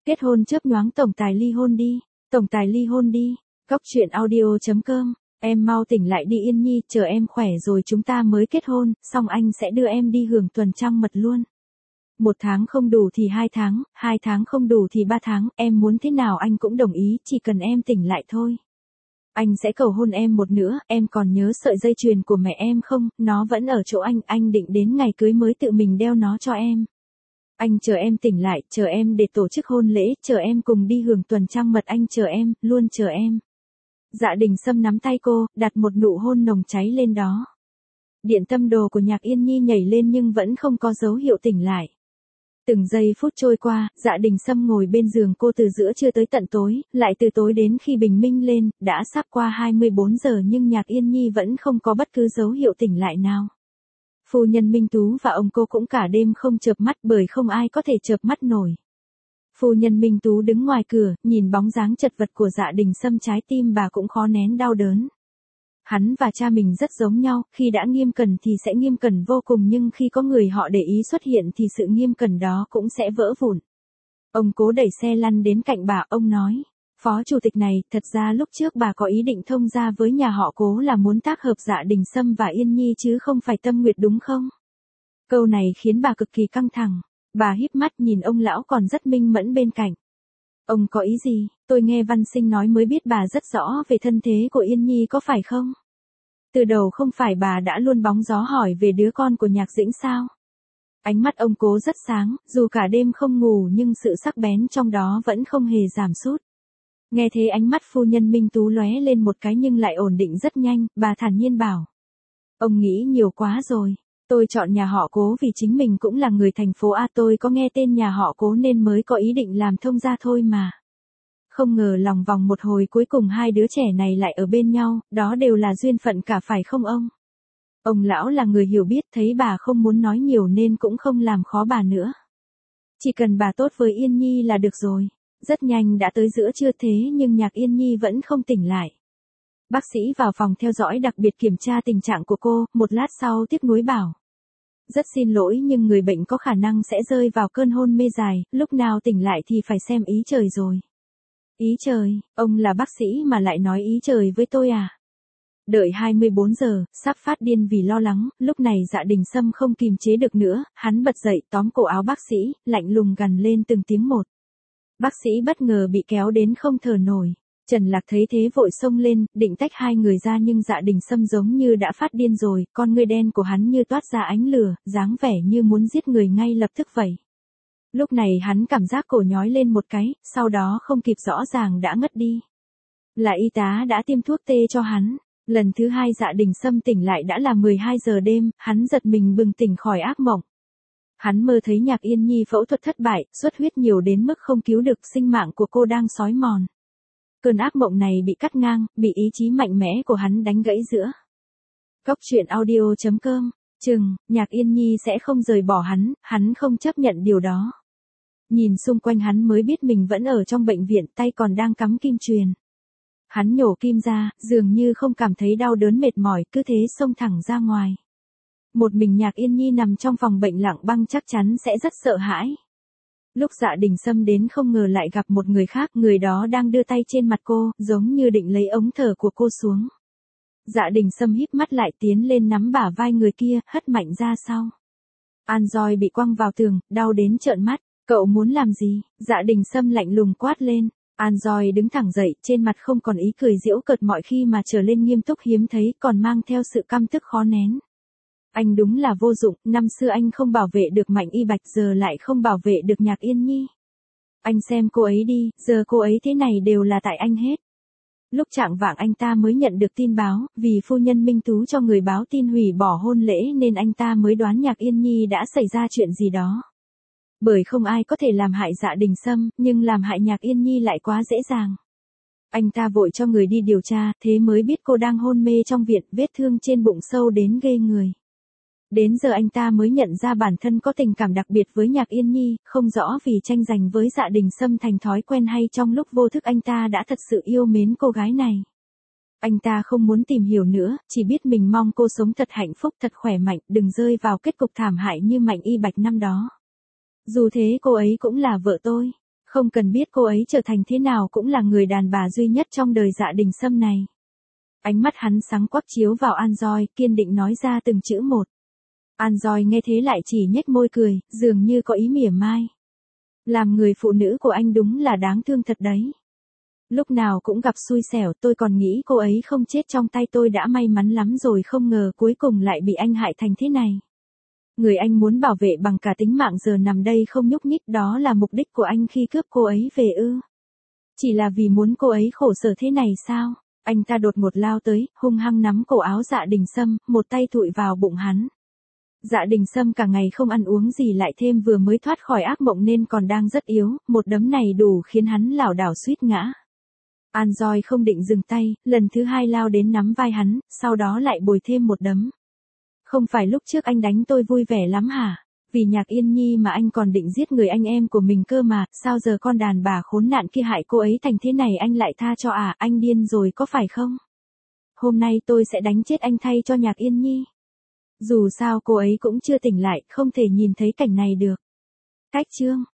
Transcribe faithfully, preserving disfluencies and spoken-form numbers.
Kết hôn chớp nhoáng tổng tài ly hôn đi, tổng tài ly hôn đi. Góc truyện audio chấm com. Em mau tỉnh lại đi Yên Nhi, chờ em khỏe rồi chúng ta mới kết hôn, xong anh sẽ đưa em đi hưởng tuần trăng mật luôn. Một tháng không đủ thì hai tháng, hai tháng không đủ thì ba tháng, em muốn thế nào anh cũng đồng ý, chỉ cần em tỉnh lại thôi. Anh sẽ cầu hôn em một nữa, em còn nhớ sợi dây chuyền của mẹ em không, nó vẫn ở chỗ anh, anh định đến ngày cưới mới tự mình đeo nó cho em. Anh chờ em tỉnh lại, chờ em để tổ chức hôn lễ, chờ em cùng đi hưởng tuần trăng mật, anh chờ em, luôn chờ em. Dạ Đình Sâm nắm tay cô, đặt một nụ hôn nồng cháy lên đó. Điện tâm đồ của Nhạc Yên Nhi nhảy lên nhưng vẫn không có dấu hiệu tỉnh lại. Từng giây phút trôi qua, Dạ Đình Sâm ngồi bên giường cô từ giữa trưa tới tận tối, lại từ tối đến khi bình minh lên, đã sắp qua hai mươi bốn giờ nhưng Nhạc Yên Nhi vẫn không có bất cứ dấu hiệu tỉnh lại nào. Phu nhân Minh Tú và ông cô cũng cả đêm không chợp mắt bởi không ai có thể chợp mắt nổi. Phu nhân Minh Tú đứng ngoài cửa, nhìn bóng dáng chật vật của Dạ Đình Sâm, trái tim bà cũng khó nén đau đớn. Hắn và cha mình rất giống nhau, khi đã nghiêm cẩn thì sẽ nghiêm cẩn vô cùng nhưng khi có người họ để ý xuất hiện thì sự nghiêm cẩn đó cũng sẽ vỡ vụn. Ông Cố đẩy xe lăn đến cạnh bà, ông nói, Phó Chủ tịch này, thật ra lúc trước bà có ý định thông gia với nhà họ Cố là muốn tác hợp Dạ Đình Sâm và Yên Nhi chứ không phải Tâm Nguyệt đúng không? Câu này khiến bà cực kỳ căng thẳng, bà híp mắt nhìn ông lão còn rất minh mẫn bên cạnh. Ông có ý gì, tôi nghe Văn Sinh nói mới biết bà rất rõ về thân thế của Yên Nhi có phải không? Từ đầu không phải bà đã luôn bóng gió hỏi về đứa con của Nhạc Dĩnh sao? Ánh mắt ông Cố rất sáng, dù cả đêm không ngủ nhưng sự sắc bén trong đó vẫn không hề giảm sút. Nghe thế ánh mắt phu nhân Minh Tú lóe lên một cái nhưng lại ổn định rất nhanh, bà thản nhiên bảo. Ông nghĩ nhiều quá rồi, tôi chọn nhà họ Cố vì chính mình cũng là người thành phố A, tôi có nghe tên nhà họ Cố nên mới có ý định làm thông gia thôi mà. Không ngờ lòng vòng một hồi cuối cùng hai đứa trẻ này lại ở bên nhau, đó đều là duyên phận cả phải không ông? Ông lão là người hiểu biết, thấy bà không muốn nói nhiều nên cũng không làm khó bà nữa. Chỉ cần bà tốt với Yên Nhi là được rồi. Rất nhanh đã tới giữa trưa thế nhưng Nhạc Yên Nhi vẫn không tỉnh lại. Bác sĩ vào phòng theo dõi đặc biệt kiểm tra tình trạng của cô, một lát sau tiếc nuối bảo. Rất xin lỗi nhưng người bệnh có khả năng sẽ rơi vào cơn hôn mê dài, lúc nào tỉnh lại thì phải xem ý trời rồi. Ý trời, ông là bác sĩ mà lại nói ý trời với tôi à? Đợi hai mươi bốn giờ, sắp phát điên vì lo lắng, lúc này Dạ Đình Sâm không kìm chế được nữa, hắn bật dậy tóm cổ áo bác sĩ, lạnh lùng gằn lên từng tiếng một. Bác sĩ bất ngờ bị kéo đến không thở nổi. Trần Lạc thấy thế vội xông lên, định tách hai người ra nhưng Dạ Đình Sâm giống như đã phát điên rồi, con ngươi đen của hắn như toát ra ánh lửa, dáng vẻ như muốn giết người ngay lập tức vậy. Lúc này hắn cảm giác cổ nhói lên một cái, sau đó không kịp rõ ràng đã ngất đi. Là y tá đã tiêm thuốc tê cho hắn. Lần thứ hai Dạ Đình Sâm tỉnh lại đã là mười hai giờ đêm, hắn giật mình bừng tỉnh khỏi ác mộng. Hắn mơ thấy Nhạc Yên Nhi phẫu thuật thất bại, xuất huyết nhiều đến mức không cứu được, sinh mạng của cô đang xói mòn. Cơn ác mộng này bị cắt ngang, bị ý chí mạnh mẽ của hắn đánh gãy giữa. Góc truyện audio chấm com. Chừng, Nhạc Yên Nhi sẽ không rời bỏ hắn, hắn không chấp nhận điều đó. Nhìn xung quanh hắn mới biết mình vẫn ở trong bệnh viện, tay còn đang cắm kim truyền. Hắn nhổ kim ra, dường như không cảm thấy đau đớn mệt mỏi, cứ thế xông thẳng ra ngoài. Một mình Nhạc Yên Nhi nằm trong phòng bệnh lặng băng chắc chắn sẽ rất sợ hãi. Lúc Dạ Đình Sâm đến không ngờ lại gặp một người khác, người đó đang đưa tay trên mặt cô, giống như định lấy ống thở của cô xuống. Dạ Đình Sâm híp mắt lại tiến lên nắm bả vai người kia, hất mạnh ra sau. An roi bị quăng vào tường, đau đến trợn mắt. Cậu muốn làm gì? Dạ Đình Sâm lạnh lùng quát lên. An roi đứng thẳng dậy, trên mặt không còn ý cười giễu cợt mọi khi mà trở lên nghiêm túc hiếm thấy, còn mang theo sự căm tức khó nén. Anh đúng là vô dụng, năm xưa anh không bảo vệ được Mạnh Y Bạch, giờ lại không bảo vệ được Nhạc Yên Nhi. Anh xem cô ấy đi, giờ cô ấy thế này đều là tại anh hết. Lúc trạng vạng anh ta mới nhận được tin báo, vì phu nhân Minh Tú cho người báo tin hủy bỏ hôn lễ nên anh ta mới đoán Nhạc Yên Nhi đã xảy ra chuyện gì đó. Bởi không ai có thể làm hại Dạ Đình Sâm, nhưng làm hại Nhạc Yên Nhi lại quá dễ dàng. Anh ta vội cho người đi điều tra, thế mới biết cô đang hôn mê trong viện, vết thương trên bụng sâu đến ghê người. Đến giờ anh ta mới nhận ra bản thân có tình cảm đặc biệt với Nhạc Yên Nhi, không rõ vì tranh giành với Dạ Đình Sâm thành thói quen hay trong lúc vô thức anh ta đã thật sự yêu mến cô gái này. Anh ta không muốn tìm hiểu nữa, chỉ biết mình mong cô sống thật hạnh phúc, thật khỏe mạnh, đừng rơi vào kết cục thảm hại như Mạnh Y Bạch năm đó. Dù thế cô ấy cũng là vợ tôi. Không cần biết cô ấy trở thành thế nào cũng là người đàn bà duy nhất trong đời Dạ Đình Sâm này. Ánh mắt hắn sáng quắc chiếu vào An Doi, kiên định nói ra từng chữ một. An Doi nghe thế lại chỉ nhếch môi cười, dường như có ý mỉa mai. Làm người phụ nữ của anh đúng là đáng thương thật đấy. Lúc nào cũng gặp xui xẻo, tôi còn nghĩ cô ấy không chết trong tay tôi đã may mắn lắm rồi, không ngờ cuối cùng lại bị anh hại thành thế này. Người anh muốn bảo vệ bằng cả tính mạng giờ nằm đây không nhúc nhích, đó là mục đích của anh khi cướp cô ấy về ư? Chỉ là vì muốn cô ấy khổ sở thế này sao? Anh ta đột ngột lao tới, hung hăng nắm cổ áo Dạ Đình Sâm, một tay thụi vào bụng hắn. Dạ Đình Sâm cả ngày không ăn uống gì, lại thêm vừa mới thoát khỏi ác mộng nên còn đang rất yếu, một đấm này đủ khiến hắn lảo đảo suýt ngã. An Doi không định dừng tay, lần thứ hai lao đến nắm vai hắn, sau đó lại bồi thêm một đấm. Không phải lúc trước anh đánh tôi vui vẻ lắm hả? Vì Nhạc Yên Nhi mà anh còn định giết người anh em của mình cơ mà, sao giờ con đàn bà khốn nạn kia hại cô ấy thành thế này anh lại tha cho à? Anh điên rồi có phải không? Hôm nay tôi sẽ đánh chết anh thay cho Nhạc Yên Nhi. Dù sao cô ấy cũng chưa tỉnh lại, không thể nhìn thấy cảnh này được. Cách chương